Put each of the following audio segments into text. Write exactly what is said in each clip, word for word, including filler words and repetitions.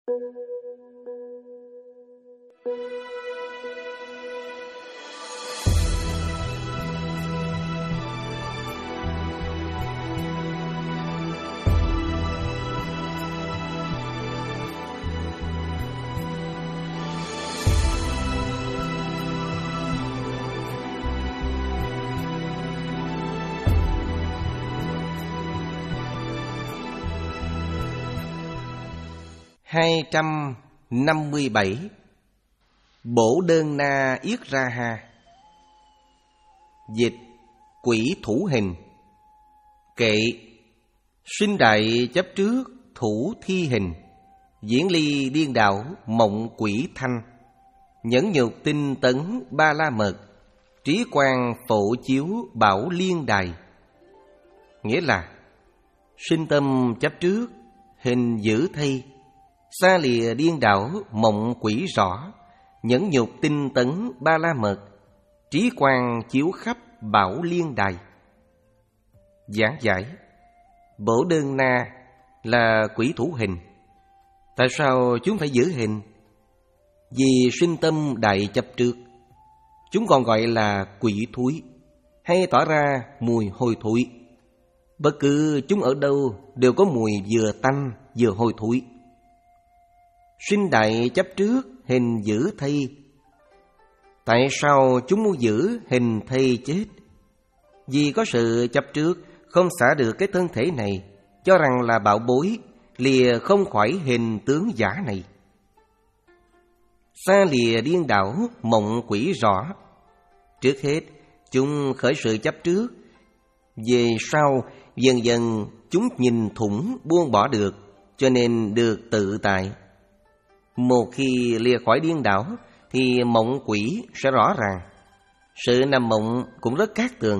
hai trăm năm mươi bảy. Bổ đơn na yết ra ha. Dịch: quỷ thủ hình. Kệ: sinh đại chấp trước, thủ thi hình. Diễn ly điên đảo, mộng quỷ thanh. Nhẫn nhục tinh tấn, ba la mật. Trí quang phổ chiếu, bảo liên đài. Nghĩa là sinh tâm chấp trước, hình giữ thay. Xa lìa điên đảo, mộng quỷ rõ. Nhẫn nhục tinh tấn, ba la mật. Trí quang chiếu khắp, bảo liên đài. Giảng giải: bổ đơn na là quỷ thủ hình. Tại sao chúng phải giữ hình? Vì sinh tâm đại chấp trước. Chúng còn gọi là quỷ thúi, hay tỏ ra mùi hôi thối. Bất cứ chúng ở đâu đều có mùi vừa tanh vừa hôi thối. Sinh đại chấp trước, hình giữ thay. Tại sao chúng muốn giữ hình thay chết? Vì có sự chấp trước, không xả được cái thân thể này, cho rằng là bảo bối, lìa không khỏi hình tướng giả này. Xa lìa điên đảo, mộng quỷ rõ. Trước hết, chúng khởi sự chấp trước. Về sau, dần dần chúng nhìn thủng, buông bỏ được, cho nên được tự tại. Một khi lìa khỏi điên đảo, thì mộng quỷ sẽ rõ ràng. Sự nằm mộng cũng rất cát tường.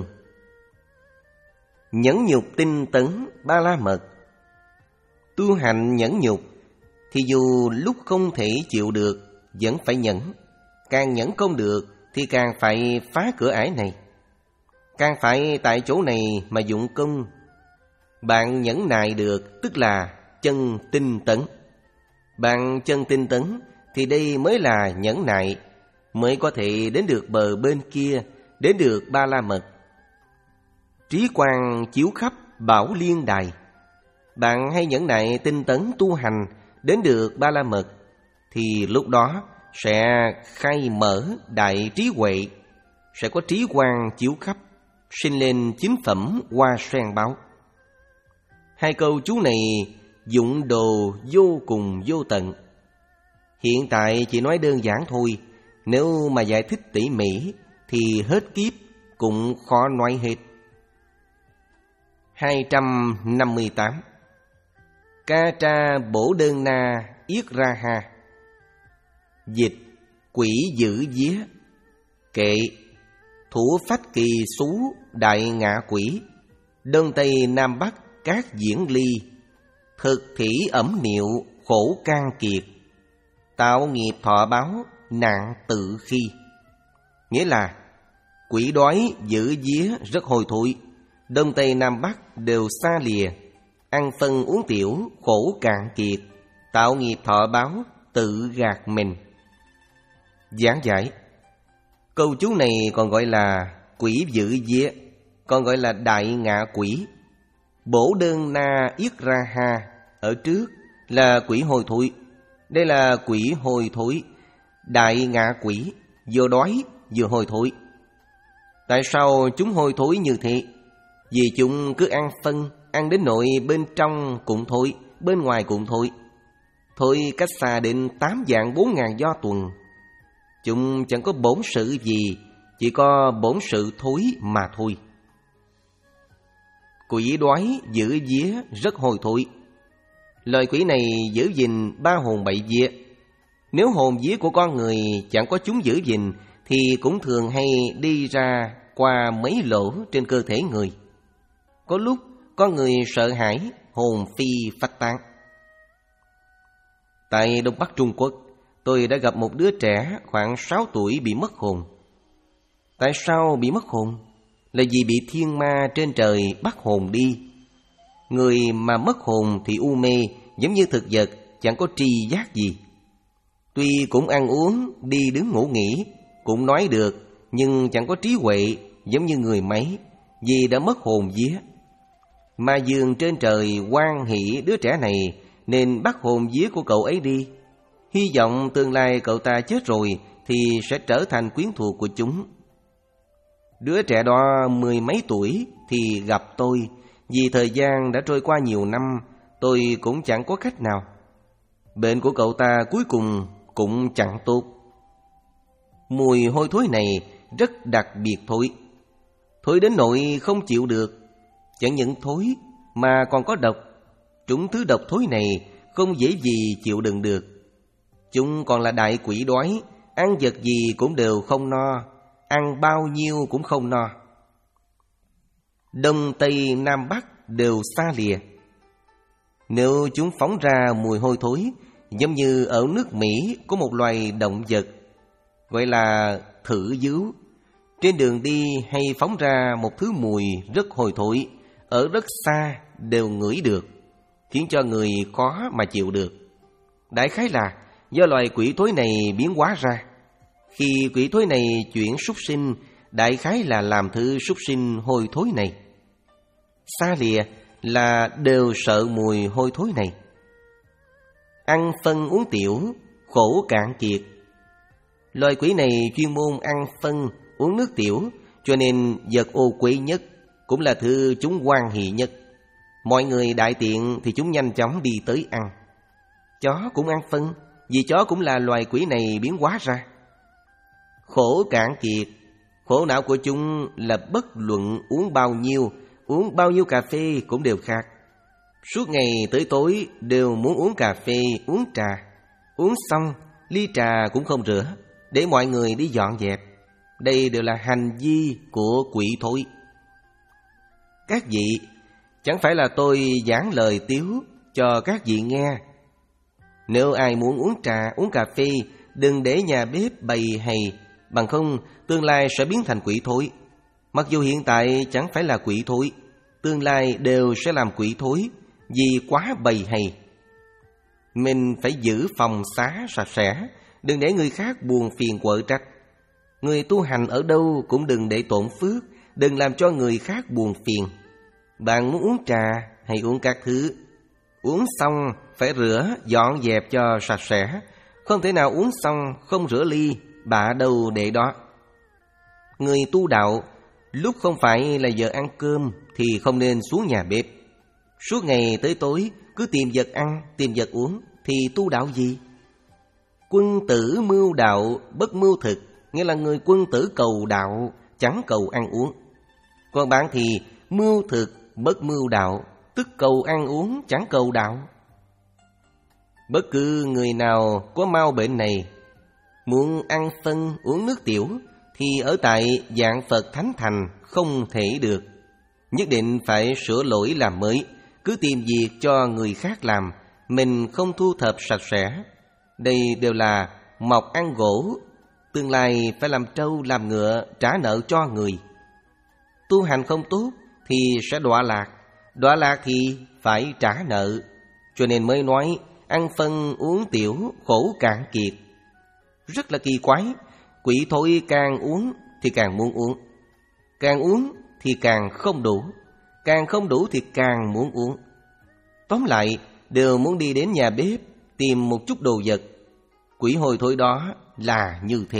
Nhẫn nhục tinh tấn, ba la mật. Tu hành nhẫn nhục, thì dù lúc không thể chịu được, vẫn phải nhẫn. Càng nhẫn không được, thì càng phải phá cửa ải này. Càng phải tại chỗ này mà dụng công. Bạn nhẫn nại được, tức là chân tinh tấn. Bạn chân tinh tấn, thì đây mới là nhẫn nại, mới có thể đến được bờ bên kia, đến được ba la mật. Trí quang chiếu khắp, bảo liên đài. Bạn hay nhẫn nại tinh tấn tu hành, đến được ba la mật, thì lúc đó sẽ khai mở đại trí huệ, sẽ có trí quang chiếu khắp, sinh lên chính phẩm hoa sen báo. Hai câu chú này dụng đồ vô cùng vô tận. Hiện tại chỉ nói đơn giản thôi, nếu mà giải thích tỉ mỉ thì hết kiếp cũng khó nói hết. hai trăm năm mươi tám. Ca tra bổ đơn na yết ra ha. Dịch: quỷ giữ vía. Kệ: thủ phách kỳ xú, đại ngạ quỷ. Đông tây nam bắc các diễn ly. Thực thỉ ẩm niệu, khổ can kiệt. Tạo nghiệp thọ báo, nạn tự khi. Nghĩa là quỷ đói giữ vía rất hôi thối. Đông tây nam bắc đều xa lìa. Ăn phân uống tiểu, khổ cạn kiệt. Tạo nghiệp thọ báo, tự gạt mình. Giảng giải: câu chú này còn gọi là quỷ giữ vía, còn gọi là đại ngạ quỷ. Bổ đơn na yết ra ha, ở trước là quỷ hôi thối. Đây là quỷ hôi thối, đại ngạ quỷ, vừa đói vừa hôi thối. Tại sao chúng hôi thối như thế? Vì chúng cứ ăn phân, ăn đến nỗi bên trong cũng thối, bên ngoài cũng thối. Thôi cách xa đến tám vạn bốn ngàn do tuần. Chúng chẳng có bổn sự gì, chỉ có bổn sự thối mà thôi. Quỷ đói giữ vía rất hôi thối. Lời quỷ này giữ gìn ba hồn bảy vía. Nếu hồn vía của con người chẳng có chúng giữ gìn, thì cũng thường hay đi ra qua mấy lỗ trên cơ thể người. Có lúc con người sợ hãi, hồn phi phách tán. Tại Đông Bắc Trung Quốc, tôi đã gặp một đứa trẻ khoảng sáu tuổi bị mất hồn. Tại sao bị mất hồn? Là vì bị thiên ma trên trời bắt hồn đi. Người mà mất hồn thì u mê, giống như thực vật, chẳng có tri giác gì. Tuy cũng ăn uống, đi đứng ngủ nghỉ, cũng nói được, nhưng chẳng có trí huệ giống như người mấy, vì đã mất hồn vía. Ma Dương trên trời hoan hỷ đứa trẻ này, nên bắt hồn vía của cậu ấy đi. Hy vọng tương lai cậu ta chết rồi thì sẽ trở thành quyến thuộc của chúng. Đứa trẻ đó mười mấy tuổi thì gặp tôi. Vì thời gian đã trôi qua nhiều năm, tôi cũng chẳng có cách nào. Bệnh của cậu ta cuối cùng cũng chẳng tốt. Mùi hôi thối này rất đặc biệt thối. Thối đến nỗi không chịu được. Chẳng những thối mà còn có độc. Chúng thứ độc thối này không dễ gì chịu đựng được. Chúng còn là đại quỷ đói, ăn vật gì cũng đều không no, ăn bao nhiêu cũng không no. Đông Tây Nam Bắc đều xa lìa. Nếu chúng phóng ra mùi hôi thối, giống như ở nước Mỹ có một loài động vật gọi là thử dứu, trên đường đi hay phóng ra một thứ mùi rất hôi thối, ở rất xa đều ngửi được, khiến cho người khó mà chịu được. Đại khái là do loài quỷ thối này biến hóa ra. Khi quỷ thối này chuyển súc sinh, đại khái là làm thứ súc sinh hôi thối này. Xa lìa là đều sợ mùi hôi thối này. Ăn phân uống tiểu, khổ cạn kiệt. Loài quỷ này chuyên môn ăn phân, uống nước tiểu, cho nên vật ô quế nhất, cũng là thứ chúng hoan hỷ nhất. Mọi người đại tiện thì chúng nhanh chóng đi tới ăn. Chó cũng ăn phân, vì chó cũng là loài quỷ này biến hóa ra. Khổ cạn kiệt, khổ não của chúng là bất luận uống bao nhiêu, uống bao nhiêu cà phê cũng đều khác. Suốt ngày tới tối đều muốn uống cà phê, uống trà. Uống xong, ly trà cũng không rửa, để mọi người đi dọn dẹp. Đây đều là hành vi của quỷ thối. Các vị, chẳng phải là tôi giảng lời tiếu cho các vị nghe. Nếu ai muốn uống trà, uống cà phê, đừng để nhà bếp bày hay, bằng không tương lai sẽ biến thành quỷ thối. Mặc dù hiện tại chẳng phải là quỷ thối, tương lai đều sẽ làm quỷ thối vì quá bày hay. Mình phải giữ phòng xá sạch sẽ, đừng để người khác buồn phiền quở trách. Người tu hành ở đâu cũng đừng để tổn phước, đừng làm cho người khác buồn phiền. Bạn muốn uống trà hay uống các thứ, uống xong phải rửa, dọn dẹp cho sạch sẽ. Không thể nào uống xong không rửa ly, bạ đâu để đó. Người tu đạo, lúc không phải là giờ ăn cơm thì không nên xuống nhà bếp. Suốt ngày tới tối cứ tìm vật ăn, tìm vật uống thì tu đạo gì? Quân tử mưu đạo, bất mưu thực, nghĩa là người quân tử cầu đạo, chẳng cầu ăn uống. Còn bạn thì mưu thực, bất mưu đạo, tức cầu ăn uống, chẳng cầu đạo. Bất cứ người nào có mau bệnh này, muốn ăn phân, uống nước tiểu, thì ở tại dạng Phật Thánh Thành không thể được. Nhất định phải sửa lỗi làm mới, cứ tìm việc cho người khác làm, mình không thu thập sạch sẽ. Đây đều là mọc ăn gỗ, tương lai phải làm trâu làm ngựa trả nợ cho người. Tu hành không tốt thì sẽ đọa lạc, đọa lạc thì phải trả nợ. Cho nên mới nói ăn phân uống tiểu khổ cạn kiệt. Rất là kỳ quái, quỷ thối càng uống thì càng muốn uống, càng uống thì càng không đủ, càng không đủ thì càng muốn uống. Tóm lại đều muốn đi đến nhà bếp tìm một chút đồ vật. Quỷ hôi thối đó là như thế.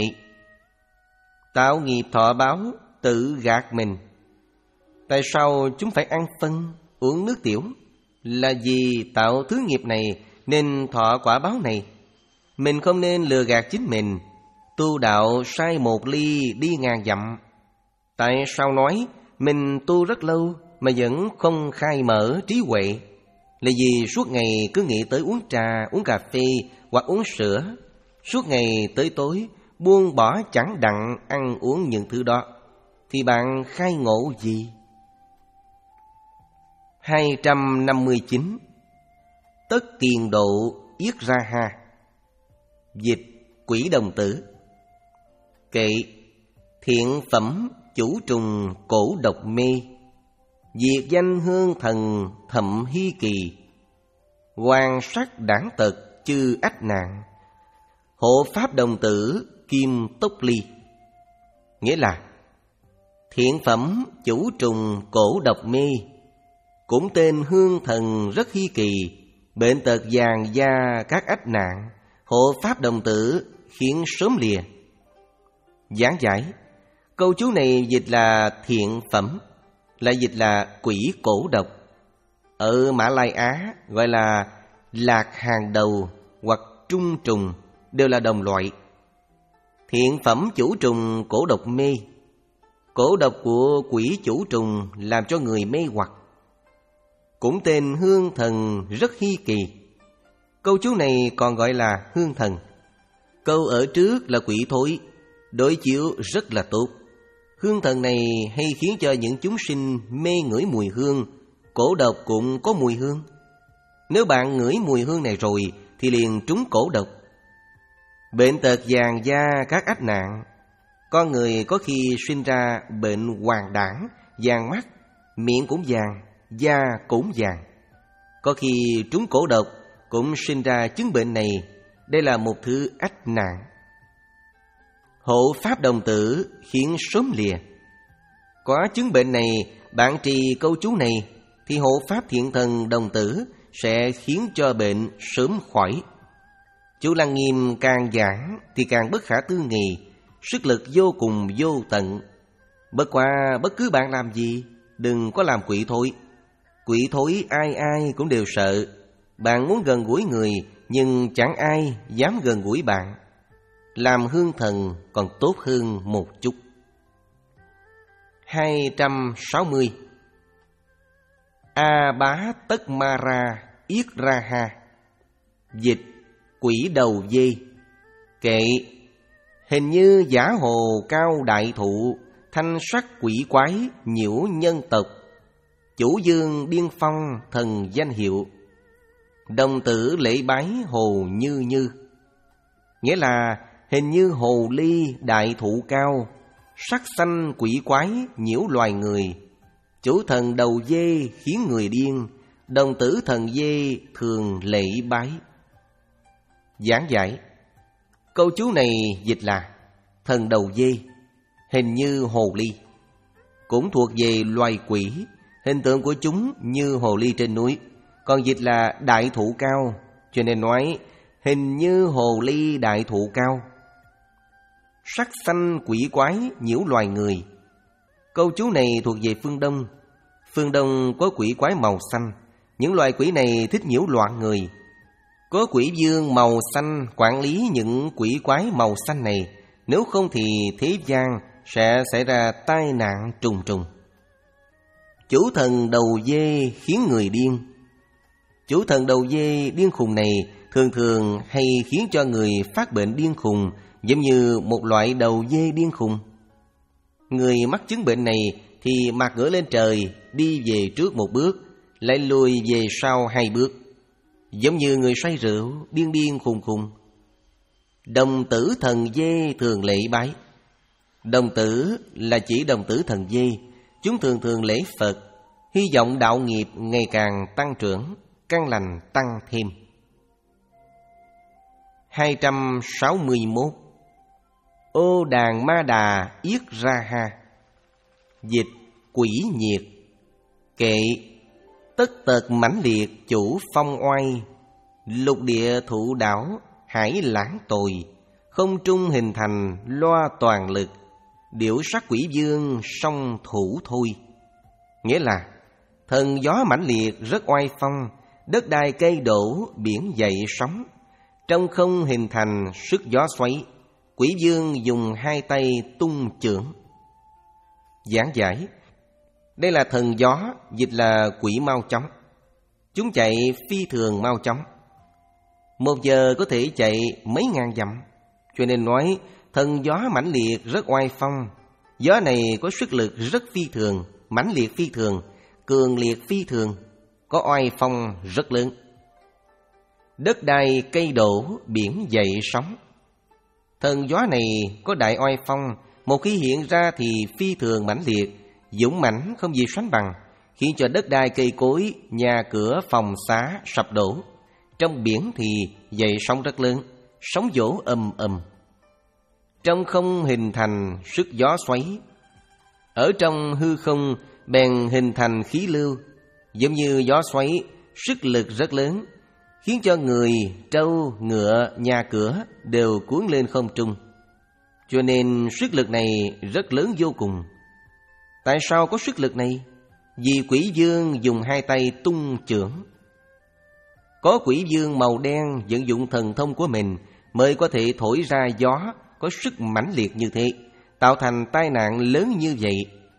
Tạo nghiệp thọ báo, tự gạt mình. Tại sao chúng phải ăn phân, uống nước tiểu? Là vì tạo thứ nghiệp này nên thọ quả báo này. Mình không nên lừa gạt chính mình. Tu đạo sai một ly đi ngàn dặm. Tại sao nói mình tu rất lâu mà vẫn không khai mở trí huệ? Là vì suốt ngày cứ nghĩ tới uống trà, uống cà phê hoặc uống sữa. Suốt ngày tới tối buông bỏ chẳng đặng ăn uống những thứ đó, thì bạn khai ngộ gì? hai trăm năm mươi chín. Tất tiền độ yết ra ha. Dịch quỷ đồng tử. Kệ thiện phẩm chủ trùng cổ độc mê, diệt danh hương thần thậm hy kỳ, hoàng sắc đảng tật chư ách nạn. Hộ pháp đồng tử kim túc ly. Nghĩa là thiện phẩm chủ trùng cổ độc mê, cũng tên hương thần rất hi kỳ, bệnh tật vàng da các ách nạn, hộ pháp đồng tử khiến sớm lìa. Giảng giải, câu chú này dịch là thiện phẩm, lại dịch là quỷ cổ độc. Ở Mã Lai Á gọi là lạc hàng đầu hoặc trung trùng, đều là đồng loại. Thiện phẩm chủ trùng cổ độc mê. Cổ độc của quỷ chủ trùng làm cho người mê hoặc, cũng tên hương thần rất hi kỳ. Câu chú này còn gọi là hương thần. Câu ở trước là quỷ thối, đối chiếu rất là tốt. Hương thần này hay khiến cho những chúng sinh mê ngửi mùi hương. Cổ độc cũng có mùi hương. Nếu bạn ngửi mùi hương này rồi thì liền trúng cổ độc. Bệnh tật vàng da các ách nạn. Con người có khi sinh ra bệnh hoàng đảng, vàng mắt, miệng cũng vàng, da cũng vàng. Có khi trúng cổ độc cũng sinh ra chứng bệnh này. Đây là một thứ ách nạn. Hộ pháp đồng tử khiến sớm lìa. Có chứng bệnh này, bạn trì câu chú này thì hộ pháp thiện thần đồng tử sẽ khiến cho bệnh sớm khỏi. Chú Lăng Nghiêm càng giảng thì càng bất khả tư nghị, sức lực vô cùng vô tận. Bất qua bất cứ bạn làm gì, đừng có làm quỷ thối. Quỷ thối ai ai cũng đều sợ. Bạn muốn gần gũi người, nhưng chẳng ai dám gần gũi bạn. Làm hương thần còn tốt hơn một chút. hai trăm sáu mươi. A bá tất ma ra yết ra ha. Dịch quỷ đầu dê. Kệ, hình như giả hồ cao đại thụ, thanh sắc quỷ quái nhiễu nhân tộc. Chủ dương điên phong thần danh hiệu, đồng tử lễ bái hồ như như. Nghĩa là hình như hồ ly đại thụ cao, sắc xanh quỷ quái nhiễu loài người. Chủ thần đầu dê khiến người điên, đồng tử thần dê thường lễ bái. Giảng giải, câu chú này dịch là thần đầu dê, hình như hồ ly, cũng thuộc về loài quỷ. Hình tượng của chúng như hồ ly trên núi. Còn dịch là đại thụ cao, cho nên nói hình như hồ ly đại thụ cao. Sắc xanh quỷ quái nhiễu loài người. Câu chú này thuộc về phương Đông. Phương Đông có quỷ quái màu xanh. Những loài quỷ này thích nhiễu loạn người. Có quỷ vương màu xanh quản lý những quỷ quái màu xanh này. Nếu không thì thế gian sẽ xảy ra tai nạn trùng trùng. Chủ thần đầu dê khiến người điên. Chủ thần đầu dê điên khùng này thường thường hay khiến cho người phát bệnh điên khùng, giống như một loại đầu dê điên khùng. Người mắc chứng bệnh này thì mặt ngửa lên trời, đi về trước một bước, lại lùi về sau hai bước, giống như người say rượu, điên điên khùng khùng. Đồng tử thần dê thường lễ bái. Đồng tử là chỉ đồng tử thần dê. Chúng thường thường lễ Phật, hy vọng đạo nghiệp ngày càng tăng trưởng, căn lành tăng thêm. hai trăm sáu mươi mốt. Ô đàn ma đà yết ra ha. Dịch quỷ nhiệt. Kệ, tất tật mãnh liệt chủ phong oai, lục địa thụ đảo hải lãng tồi, không trung hình thành loa toàn lực, điểu sắc quỷ vương song thủ thôi. Nghĩa là thần gió mãnh liệt rất oai phong, đất đai cây đổ biển dậy sóng, trong không hình thành sức gió xoáy, quỷ vương dùng hai tay tung chưởng. Giảng giải, đây là thần gió, dịch là quỷ mau chóng. Chúng chạy phi thường mau chóng, một giờ có thể chạy mấy ngàn dặm, cho nên nói thần gió mãnh liệt rất oai phong. Gió này có sức lực rất phi thường, mãnh liệt phi thường, cường liệt phi thường, có oai phong rất lớn. Đất đai cây đổ biển dậy sóng. Thần gió này có đại oai phong, một khi hiện ra thì phi thường mãnh liệt, dũng mãnh không gì sánh bằng, khiến cho đất đai cây cối, nhà cửa phòng xá sập đổ, Trong biển thì dậy sóng rất lớn, sóng vỗ ầm ầm. Trong không hình thành sức gió xoáy. Ở trong hư không bèn hình thành khí lưu, giống như gió xoáy, sức lực rất lớn, khiến cho người, trâu, ngựa, nhà cửa đều cuốn lên không trung. Cho nên sức lực này rất lớn vô cùng. Tại sao có sức lực này? Vì quỷ vương dùng hai tay tung chưởng. Có quỷ vương màu đen vận dụng thần thông của mình mới có thể thổi ra gió có sức mãnh liệt như thế, tạo thành tai nạn lớn như vậy.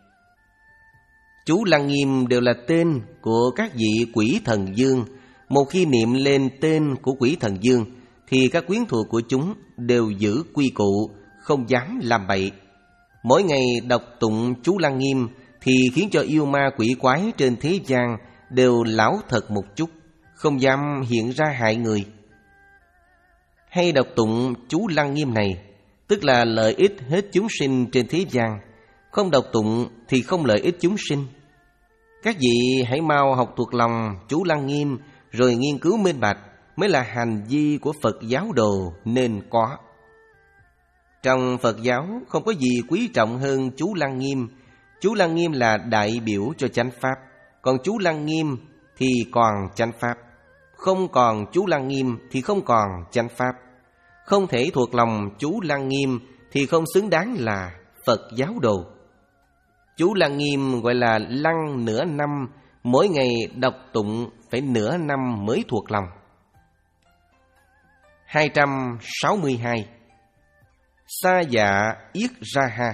Chú Lăng Nghiêm đều là tên của các vị quỷ thần vương. Một khi niệm lên tên của quỷ thần vương thì các quyến thuộc của chúng đều giữ quy củ, không dám làm bậy. Mỗi ngày đọc tụng chú Lăng Nghiêm thì khiến cho yêu ma quỷ quái trên thế gian đều lão thật một chút, không dám hiện ra hại người. Hay đọc tụng chú Lăng Nghiêm này, tức là lợi ích hết chúng sinh trên thế gian. Không đọc tụng thì không lợi ích chúng sinh. Các vị hãy mau học thuộc lòng chú Lăng Nghiêm rồi nghiên cứu minh bạch, mới là hành vi của Phật giáo đồ nên có. Trong Phật giáo không có gì quý trọng hơn chú Lăng Nghiêm. Chú Lăng Nghiêm là đại biểu cho chánh pháp, còn chú Lăng Nghiêm thì còn chánh pháp. Không còn chú Lăng Nghiêm thì không còn chánh pháp. Không thể thuộc lòng chú Lăng Nghiêm thì không xứng đáng là Phật giáo đồ. Chú Lăng Nghiêm gọi là lăng nửa năm, mỗi ngày đọc tụng phải nửa năm mới thuộc lòng. hai trăm sáu mươi hai. Sa dạ yết ra ha.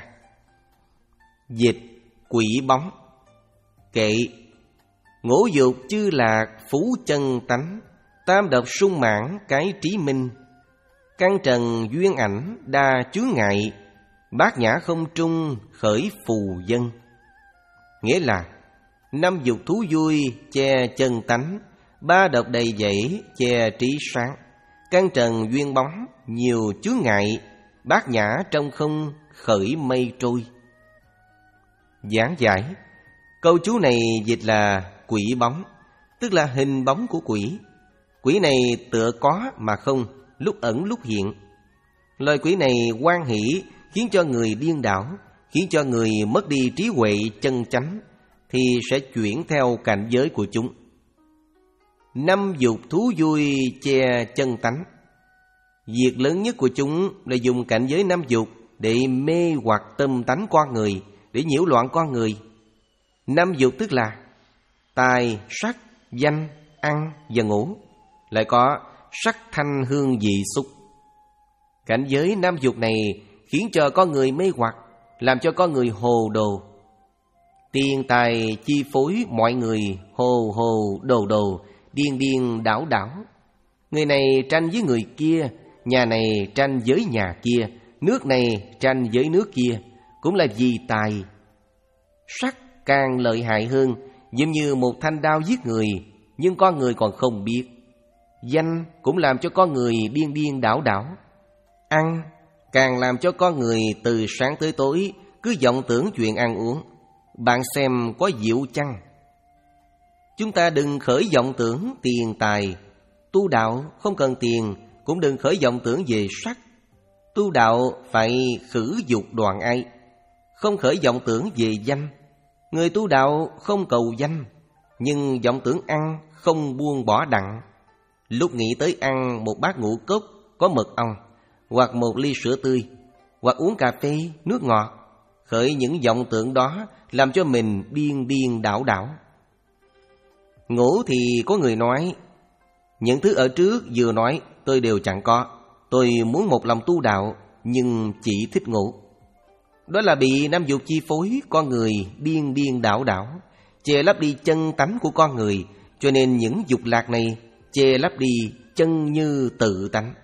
Dịch quỷ bóng. Kệ: ngũ dục chư lạc phú chân tánh, tam độc sung mãn cái trí minh, căn trần duyên ảnh đa chướng ngại, bát nhã không trung khởi phù dân. Nghĩa là năm dục thú vui che chân tánh, ba độc đầy dẫy che trí sáng, căn trần duyên bóng nhiều chướng ngại, bát nhã trong không khởi mây trôi. Giảng giải: câu chú này dịch là quỷ bóng, tức là hình bóng của quỷ. Quỷ này tựa có mà không, lúc ẩn lúc hiện. Loài quỷ này hoan hỷ, khiến cho người điên đảo, khiến cho người mất đi trí huệ chân chánh, thì sẽ chuyển theo cảnh giới của chúng. Năm dục thú vui che chân tánh. Việc lớn nhất của chúng là dùng cảnh giới năm dục để mê hoặc tâm tánh con người, để nhiễu loạn con người. Năm dục tức là tài, sắc, danh, ăn và ngủ, lại có sắc thanh hương vị xúc. Cảnh giới năm dục này khiến cho con người mê hoặc, làm cho con người hồ đồ. Tiền tài chi phối mọi người hồ hồ đồ đồ, điên điên đảo đảo. Người này tranh với người kia, nhà này tranh với nhà kia, nước này tranh với nước kia, cũng là vì tài. Sắc càng lợi hại hơn, giống như một thanh đao giết người, nhưng con người còn không biết. Danh cũng làm cho con người điên điên đảo đảo. Ăn càng làm cho con người từ sáng tới tối cứ vọng tưởng chuyện ăn uống. Bạn xem có diệu chăng? Chúng ta đừng khởi vọng tưởng tiền tài. Tu đạo không cần tiền, cũng đừng khởi vọng tưởng về sắc. Tu đạo phải khử dục đoạn ái, không khởi vọng tưởng về danh. Người tu đạo không cầu danh, nhưng vọng tưởng ăn không buông bỏ đặng. Lúc nghĩ tới ăn một bát ngũ cốc có mật ong, hoặc một ly sữa tươi, hoặc uống cà phê, nước ngọt, khởi những vọng tưởng đó làm cho mình điên điên đảo đảo. Ngủ thì có người nói, những thứ ở trước vừa nói tôi đều chẳng có. Tôi muốn một lòng tu đạo, nhưng chỉ thích ngủ. Đó là bị năm dục chi phối con người điên điên đảo đảo, che lấp đi chân tánh của con người. Cho nên những dục lạc này che lấp đi chân như tự tánh.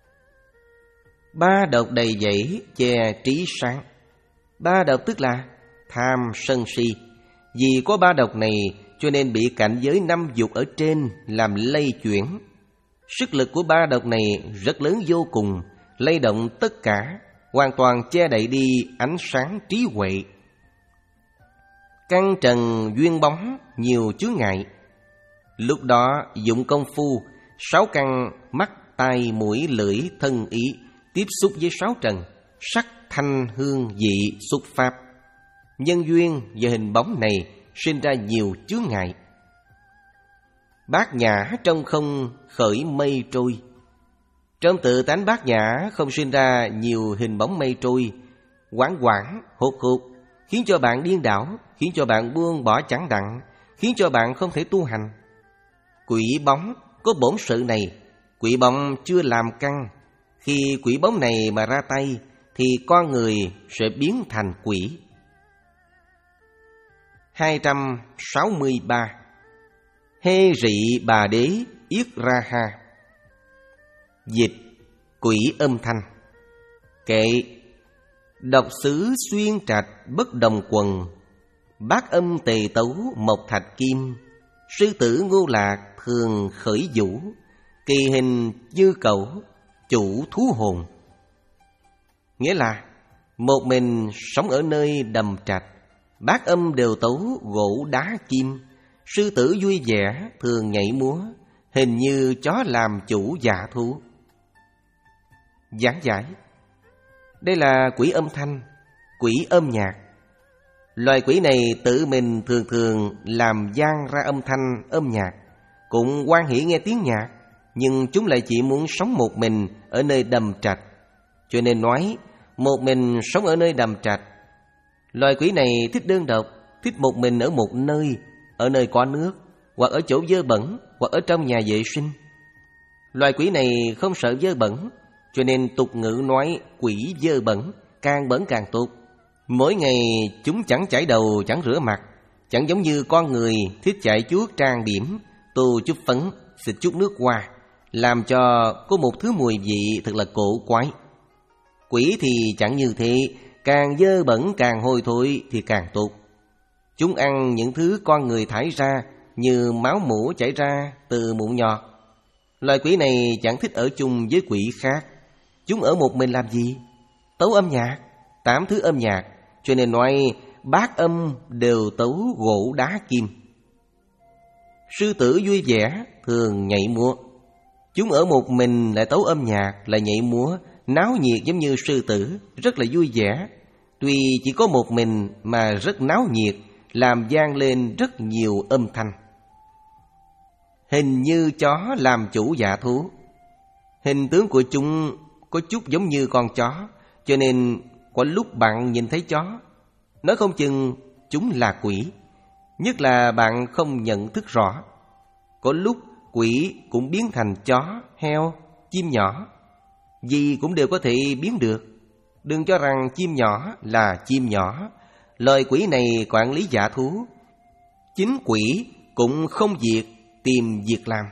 Ba độc đầy dẫy che trí sáng. Ba độc tức là tham sân si. Vì có ba độc này cho nên bị cảnh giới năm dục ở trên làm lây chuyển. Sức lực của ba độc này rất lớn vô cùng, lay động tất cả, hoàn toàn che đậy đi ánh sáng trí huệ. Căn trần duyên bóng nhiều chướng ngại. Lúc đó dụng công phu sáu căn mắt, tai, mũi, lưỡi, thân, ý tiếp xúc với sáu trần, sắc, thanh, hương, vị, xúc pháp. Nhân duyên và hình bóng này sinh ra nhiều chướng ngại. Bát nhã trong không khởi mây trôi. Trong tự tánh bát nhã không sinh ra nhiều hình bóng mây trôi, quảng quảng, hột hột, khiến cho bạn điên đảo, khiến cho bạn buông bỏ chẳng đặng, khiến cho bạn không thể tu hành. Quỷ bóng có bổn sự này, quỷ bóng chưa làm căn. Khi quỷ bóng này mà ra tay thì con người sẽ biến thành quỷ. hai trăm sáu mươi ba. Hê rị bà đế yết ra ha. Dịch: quỷ âm thanh. Kệ: độc xứ xuyên trạch bất đồng quần, bát âm tề tấu mộc thạch kim, sư tử ngô lạc thường khởi vũ, kỳ hình như cẩu chủ thú hồn. Nghĩa là một mình sống ở nơi đầm trạch, bát âm đều tấu gỗ đá kim, sư tử vui vẻ thường nhảy múa, hình như chó làm chủ dạ thú. Giảng giải: đây là quỷ âm thanh, quỷ âm nhạc. Loài quỷ này tự mình thường thường làm vang ra âm thanh, âm nhạc, cũng hoan hỉ nghe tiếng nhạc, nhưng chúng lại chỉ muốn sống một mình ở nơi đầm trạch, cho nên nói một mình sống ở nơi đầm trạch. Loài quỷ này thích đơn độc, thích một mình ở một nơi, ở nơi có nước, hoặc ở chỗ dơ bẩn, hoặc ở trong nhà vệ sinh. Loài quỷ này không sợ dơ bẩn, cho nên tục ngữ nói quỷ dơ bẩn, càng bẩn càng tốt. Mỗi ngày chúng chẳng chải đầu, chẳng rửa mặt, chẳng giống như con người thích chạy chuốt trang điểm, tô chút phấn, xịt chút nước hoa, làm cho có một thứ mùi vị thật là cổ quái. Quỷ thì chẳng như thế, càng dơ bẩn càng hôi thối thì càng tốt. Chúng ăn những thứ con người thải ra, như máu mủ chảy ra từ mụn nhọt. Loài quỷ này chẳng thích ở chung với quỷ khác. Chúng ở một mình làm gì? Tấu âm nhạc, tám thứ âm nhạc, cho nên nói bát âm đều tấu gỗ đá kim. Sư tử vui vẻ thường nhảy múa. Chúng ở một mình lại tấu âm nhạc, lại nhảy múa, náo nhiệt giống như sư tử, rất là vui vẻ. Tuy chỉ có một mình mà rất náo nhiệt, làm vang lên rất nhiều âm thanh. Hình như chó làm chủ dạ thú. Hình tướng của chúng có chút giống như con chó, cho nên có lúc bạn nhìn thấy chó, nói không chừng chúng là quỷ, nhất là bạn không nhận thức rõ. Có lúc quỷ cũng biến thành chó, heo, chim nhỏ, gì cũng đều có thể biến được. Đừng cho rằng chim nhỏ là chim nhỏ. Loài quỷ này quản lý dạ thú. Chính quỷ cũng không việc tìm việc làm.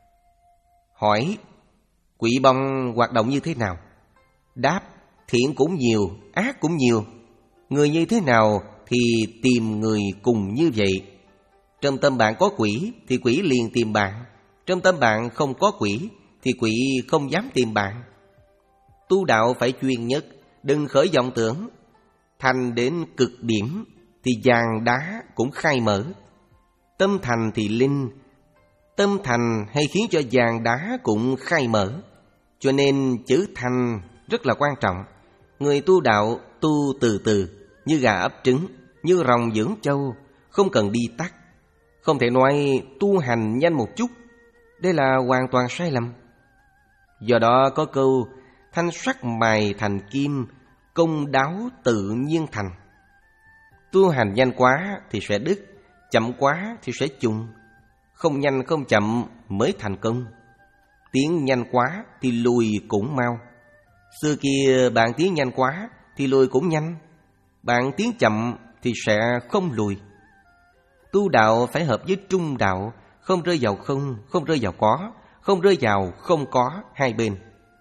Hỏi: quỷ bong hoạt động như thế nào? Đáp: thiện cũng nhiều, ác cũng nhiều. Người như thế nào thì tìm người cùng như vậy. Trong tâm bạn có quỷ thì quỷ liền tìm bạn. Trong tâm bạn không có quỷ thì quỷ không dám tìm bạn. Tu đạo phải chuyên nhất, đừng khởi vọng tưởng. Thành đến cực điểm thì vàng đá cũng khai mở. Tâm thành thì linh, tâm thành hay khiến cho vàng đá cũng khai mở. Cho nên chữ thành rất là quan trọng. Người tu đạo tu từ từ, như gà ấp trứng, như rồng dưỡng trâu, không cần đi tắt. Không thể nói tu hành nhanh một chút, đây là hoàn toàn sai lầm. Do đó có câu thanh sắc mài thành kim, công đáo tự nhiên thành. Tu hành nhanh quá thì sẽ đứt, chậm quá thì sẽ chùng. Không nhanh không chậm mới thành công. Tiến nhanh quá thì lùi cũng mau. Xưa kia bạn tiến nhanh quá thì lùi cũng nhanh. Bạn tiến chậm thì sẽ không lùi. Tu đạo phải hợp với trung đạo, không rơi vào không, không rơi vào có, không rơi vào không có hai bên.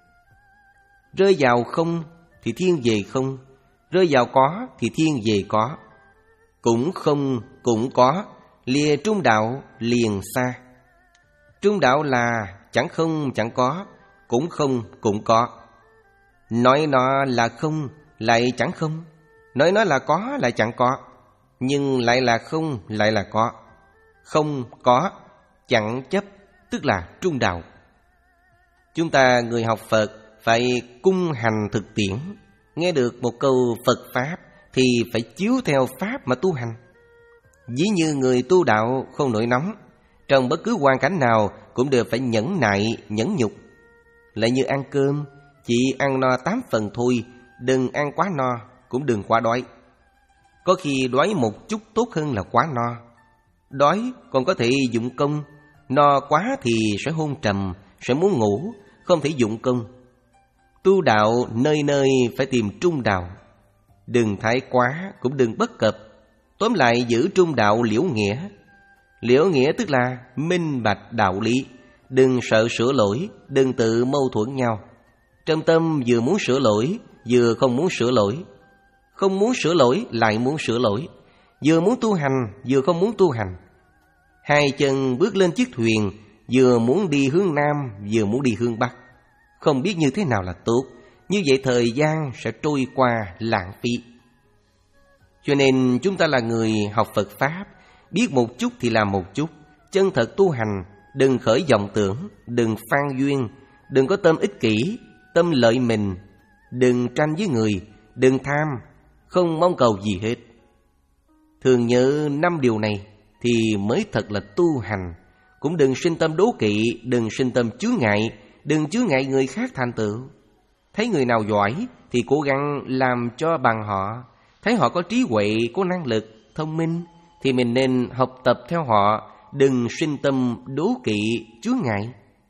Rơi vào không thì thiên về không, rơi vào có thì thiên về có. Cũng không, cũng có, lìa trung đạo liền xa. Trung đạo là chẳng không chẳng có, cũng không cũng có. Nói nó là không lại chẳng không, nói nó là có lại chẳng có, nhưng lại là không lại là có. Không có chẳng chấp tức là trung đạo. Chúng ta người học Phật phải cung hành thực tiễn. Nghe được một câu Phật Pháp thì phải chiếu theo Pháp mà tu hành. Ví như người tu đạo không nổi nóng, trong bất cứ hoàn cảnh nào cũng đều phải nhẫn nại, nhẫn nhục. Lại như ăn cơm, chỉ ăn no tám phần thôi, đừng ăn quá no, cũng đừng quá đói. Có khi đói một chút tốt hơn là quá no. Đói còn có thể dụng công, no quá thì sẽ hôn trầm, sẽ muốn ngủ, không thể dụng công. Tu đạo nơi nơi phải tìm trung đạo. Đừng thái quá, cũng đừng bất cập. Tóm lại giữ trung đạo liễu nghĩa. Liễu nghĩa tức là minh bạch đạo lý. Đừng sợ sửa lỗi, đừng tự mâu thuẫn nhau. Trong tâm vừa muốn sửa lỗi, vừa không muốn sửa lỗi. Không muốn sửa lỗi, lại muốn sửa lỗi. Vừa muốn tu hành, vừa không muốn tu hành. Hai chân bước lên chiếc thuyền, vừa muốn đi hướng Nam, vừa muốn đi hướng Bắc. Không biết như thế nào là tốt. Như vậy thời gian sẽ trôi qua lãng phí. Cho nên chúng ta là người học Phật Pháp, biết một chút thì làm một chút, chân thật tu hành. Đừng khởi vọng tưởng, đừng phan duyên, đừng có tâm ích kỷ, tâm lợi mình. Đừng tranh với người, đừng tham, không mong cầu gì hết. Thường nhớ năm điều này thì mới thật là tu hành. Cũng đừng sinh tâm đố kỵ, đừng sinh tâm chướng ngại, đừng chướng ngại người khác thành tựu. Thấy người nào giỏi thì cố gắng làm cho bằng họ. Thấy họ có trí huệ, có năng lực, thông minh thì mình nên học tập theo họ, đừng sinh tâm đố kỵ, chướng ngại.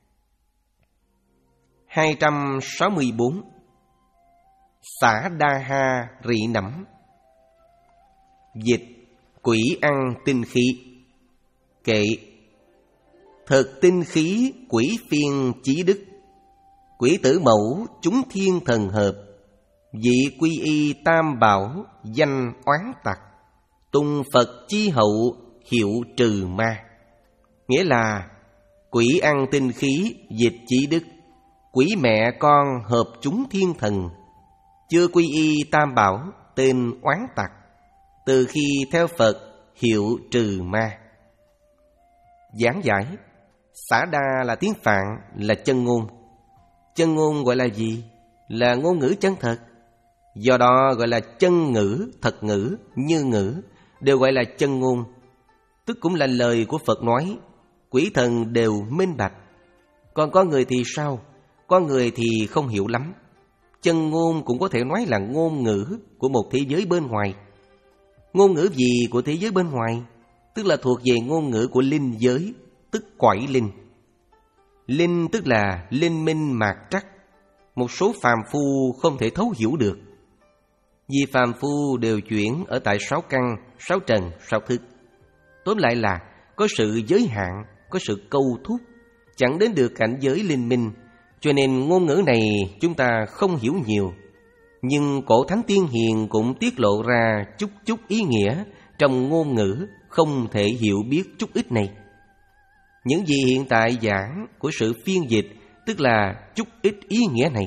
hai trăm sáu mươi bốn. Xả đa ha rị nẫm. Dịch: quỷ ăn tinh khí. Kệ: thực tinh khí quỷ phiên chí đức. Quỷ tử mẫu chúng thiên thần hợp. Vị quy y tam bảo danh oán tặc. Tung Phật chi hậu hiệu trừ ma. Nghĩa là quỷ ăn tinh khí, dịch chí đức. Quỷ mẹ con hợp chúng thiên thần. Chưa quy y tam bảo, tên oán tặc. Từ khi theo Phật, hiệu trừ ma. Giảng giải: xả đa là tiếng Phạn, là chân ngôn. Chân ngôn gọi là gì? Là ngôn ngữ chân thật. Do đó gọi là chân ngữ, thật ngữ, như ngữ, đều gọi là chân ngôn. Tức cũng là lời của Phật nói, quỷ thần đều minh bạch. Còn có người thì sao? Có người thì không hiểu lắm. Chân ngôn cũng có thể nói là ngôn ngữ của một thế giới bên ngoài. Ngôn ngữ gì của thế giới bên ngoài? Tức là thuộc về ngôn ngữ của linh giới, tức cõi linh. Linh tức là linh minh mạt trắc, một số phàm phu không thể thấu hiểu được. Vì phàm phu đều chuyển ở tại sáu căn, sáu trần, sáu thức. Tóm lại là có sự giới hạn, có sự câu thúc, chẳng đến được cảnh giới linh minh. Cho nên ngôn ngữ này chúng ta không hiểu nhiều. Nhưng cổ thánh tiên hiền cũng tiết lộ ra chút chút ý nghĩa trong ngôn ngữ không thể hiểu biết chút ít này. Những gì hiện tại giảng của sự phiên dịch tức là chút ít ý nghĩa này.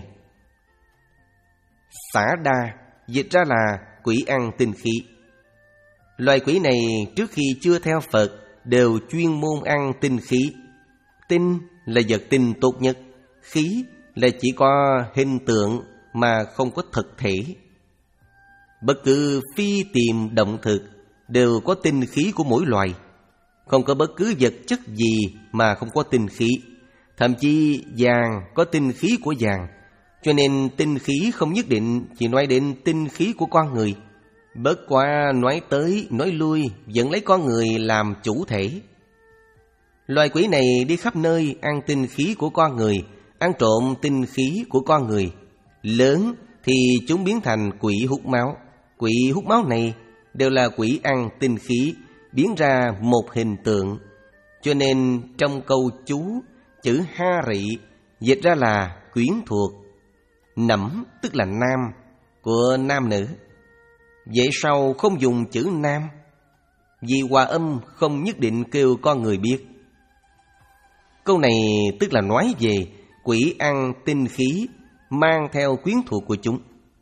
Xả đa dịch ra là quỷ ăn tinh khí. Loài quỷ này trước khi chưa theo Phật đều chuyên môn ăn tinh khí. Tinh là vật tinh tốt nhất, khí là chỉ có hình tượng mà không có thực thể. Bất cứ phi tiềm động thực đều có tinh khí của mỗi loài. Không có bất cứ vật chất gì mà không có tinh khí. Thậm chí vàng có tinh khí của vàng. Cho nên tinh khí không nhất định chỉ nói đến tinh khí của con người. Bất quá nói tới nói lui vẫn lấy con người làm chủ thể. Loài quỷ này đi khắp nơi ăn tinh khí của con người, ăn trộm tinh khí của con người. Lớn thì chúng biến thành quỷ hút máu. Quỷ hút máu này đều là quỷ ăn tinh khí, biến ra một hình tượng. Cho nên trong câu chú, chữ ha rị dịch ra là quyến thuộc. Nẫm tức là nam, của nam nữ. Vậy sao không dùng chữ nam? Vì hòa âm không nhất định kêu con người biết. Câu này tức là nói về quỷ ăn tinh khí, mang theo quyến thuộc của chúng.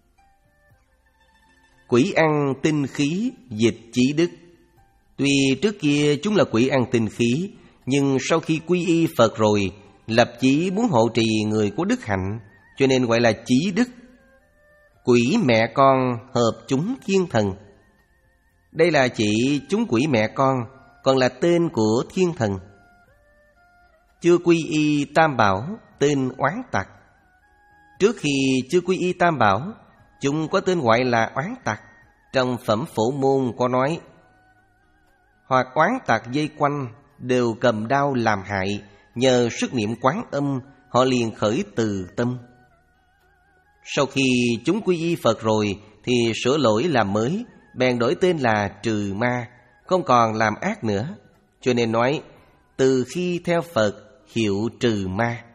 Quỷ ăn tinh khí dịch chỉ đức. Tuy trước kia chúng là quỷ ăn tinh khí, nhưng sau khi quy y Phật rồi lập chí muốn hộ trì người có đức hạnh, cho nên gọi là chí đức. Quỷ mẹ con hợp chúng thiên thần. Đây là chỉ chúng quỷ mẹ con, còn là tên của thiên thần. Chưa quy y tam bảo, tên oán tặc. Trước khi chưa quy y tam bảo, chúng có tên gọi là oán tặc. Trong phẩm Phổ Môn có nói: hoặc oán tặc dây quanh, đều cầm đao làm hại, nhờ sức niệm Quán Âm, họ liền khởi từ tâm. Sau khi chúng quy y Phật rồi thì sửa lỗi làm mới, bèn đổi tên là trừ ma, không còn làm ác nữa. Cho nên nói từ khi theo Phật hiệu trừ ma.